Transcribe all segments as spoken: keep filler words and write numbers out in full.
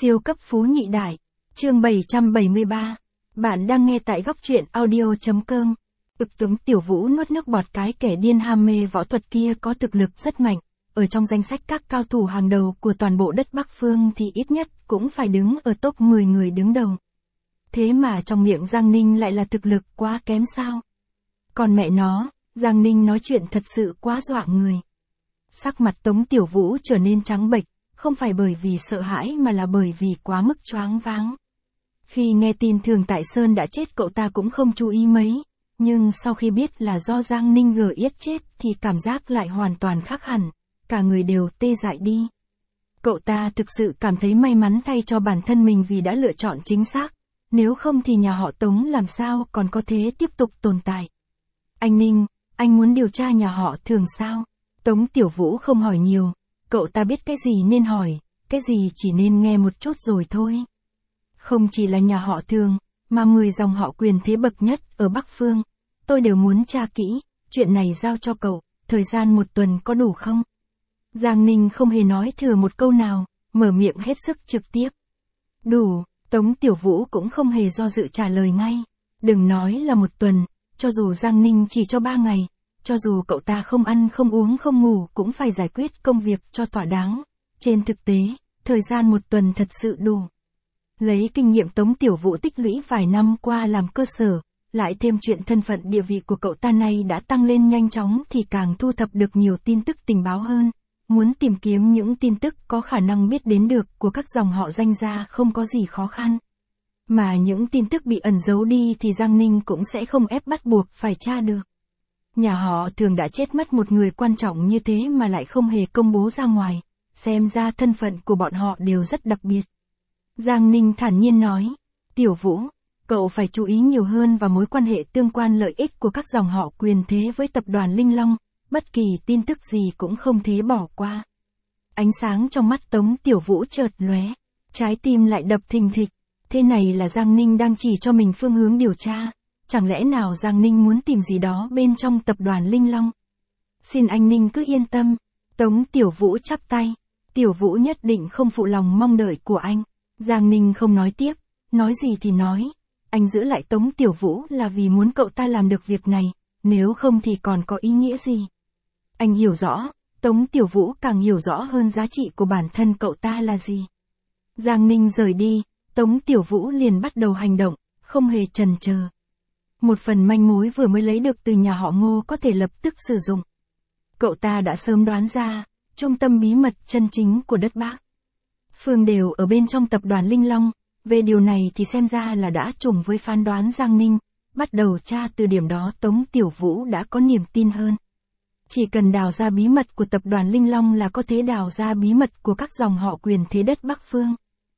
Siêu cấp phú nhị đại. Chương bảy trăm bảy mươi ba. Bạn đang nghe tại góc truyện audio.com. Ực Tuấn Tiểu Vũ nuốt nước bọt, cái kẻ điên ham mê võ thuật kia có thực lực rất mạnh. Ở trong danh sách các cao thủ hàng đầu của toàn bộ đất Bắc Phương thì ít nhất cũng phải đứng ở top mười người đứng đầu. Thế mà trong miệng Giang Ninh lại là thực lực quá kém sao? Còn mẹ nó, Giang Ninh nói chuyện thật sự quá dọa người. Sắc mặt Tống Tiểu Vũ trở nên trắng bệch, không phải bởi vì sợ hãi mà là bởi vì quá mức choáng váng. Khi nghe tin Thường Tại Sơn đã chết cậu ta cũng không chú ý mấy, nhưng sau khi biết là do Giang Ninh gờ yết chết thì cảm giác lại hoàn toàn khác hẳn, cả người đều tê dại đi. Cậu ta thực sự cảm thấy may mắn thay cho bản thân mình vì đã lựa chọn chính xác, nếu không thì nhà họ Tống làm sao còn có thể tiếp tục tồn tại. Anh Ninh, anh muốn điều tra nhà họ Thường sao? Tống Tiểu Vũ không hỏi nhiều, cậu ta biết cái gì nên hỏi, cái gì chỉ nên nghe một chút rồi thôi. Không chỉ là nhà họ Thường, mà mười dòng họ quyền thế bậc nhất ở Bắc Phương, tôi đều muốn tra kỹ, chuyện này giao cho cậu, thời gian một tuần có đủ không? Giang Ninh không hề nói thừa một câu nào, mở miệng hết sức trực tiếp. Đủ, Tống Tiểu Vũ cũng không hề do dự trả lời ngay. Đừng nói là một tuần, cho dù Giang Ninh chỉ cho ba ngày, cho dù cậu ta không ăn không uống không ngủ cũng phải giải quyết công việc cho thỏa đáng. Trên thực tế, thời gian một tuần thật sự đủ. Lấy kinh nghiệm Tống Tiểu Vũ tích lũy vài năm qua làm cơ sở, lại thêm chuyện thân phận địa vị của cậu ta nay đã tăng lên nhanh chóng thì càng thu thập được nhiều tin tức tình báo hơn. Muốn tìm kiếm những tin tức có khả năng biết đến được của các dòng họ danh gia không có gì khó khăn. Mà những tin tức bị ẩn giấu đi thì Giang Ninh cũng sẽ không ép bắt buộc phải tra được. Nhà họ Thường đã chết mất một người quan trọng như thế mà lại không hề công bố ra ngoài, xem ra thân phận của bọn họ đều rất đặc biệt. Giang Ninh thản nhiên nói, Tiểu Vũ, cậu phải chú ý nhiều hơn vào mối quan hệ tương quan lợi ích của các dòng họ quyền thế với tập đoàn Linh Long, bất kỳ tin tức gì cũng không thể bỏ qua. Ánh sáng trong mắt Tống Tiểu Vũ chợt lóe, trái tim lại đập thình thịch, thế này là Giang Ninh đang chỉ cho mình phương hướng điều tra. Chẳng lẽ nào Giang Ninh muốn tìm gì đó bên trong tập đoàn Linh Long? Xin anh Ninh cứ yên tâm. Tống Tiểu Vũ chắp tay. Tiểu Vũ nhất định không phụ lòng mong đợi của anh. Giang Ninh không nói tiếp. Nói gì thì nói. Anh giữ lại Tống Tiểu Vũ là vì muốn cậu ta làm được việc này. Nếu không thì còn có ý nghĩa gì? Anh hiểu rõ. Tống Tiểu Vũ càng hiểu rõ hơn giá trị của bản thân cậu ta là gì. Giang Ninh rời đi. Tống Tiểu Vũ liền bắt đầu hành động. Không hề chần chờ. Một phần manh mối vừa mới lấy được từ nhà họ Ngô có thể lập tức sử dụng. Cậu ta đã sớm đoán ra, trung tâm bí mật chân chính của đất Bắc Phương đều ở bên trong tập đoàn Linh Long, về điều này thì xem ra là đã trùng với phán đoán Giang Ninh, bắt đầu tra từ điểm đó Tống Tiểu Vũ đã có niềm tin hơn. Chỉ cần đào ra bí mật của tập đoàn Linh Long là có thể đào ra bí mật của các dòng họ quyền thế đất Bắc Phương.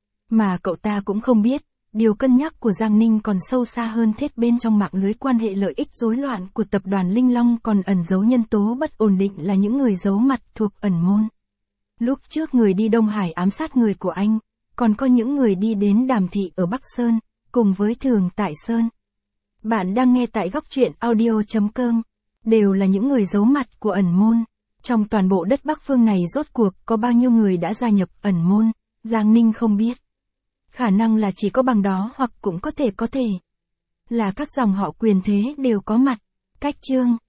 Mà cậu ta cũng không biết. Điều cân nhắc của Giang Ninh còn sâu xa hơn thết bên trong mạng lưới quan hệ lợi ích rối loạn của tập đoàn Linh Long còn ẩn giấu nhân tố bất ổn định là những người giấu mặt thuộc ẩn môn. Lúc trước người đi Đông Hải ám sát người của anh, còn có những người đi đến Đàm Thị ở Bắc Sơn, cùng với Thường Tại Sơn. Bạn đang nghe tại góc truyện audio.com, đều là những người giấu mặt của ẩn môn. Trong toàn bộ đất Bắc Phương này rốt cuộc có bao nhiêu người đã gia nhập ẩn môn, Giang Ninh không biết. Khả năng là chỉ có bằng đó hoặc cũng có thể có thể là các dòng họ quyền thế đều có mặt. Cách chương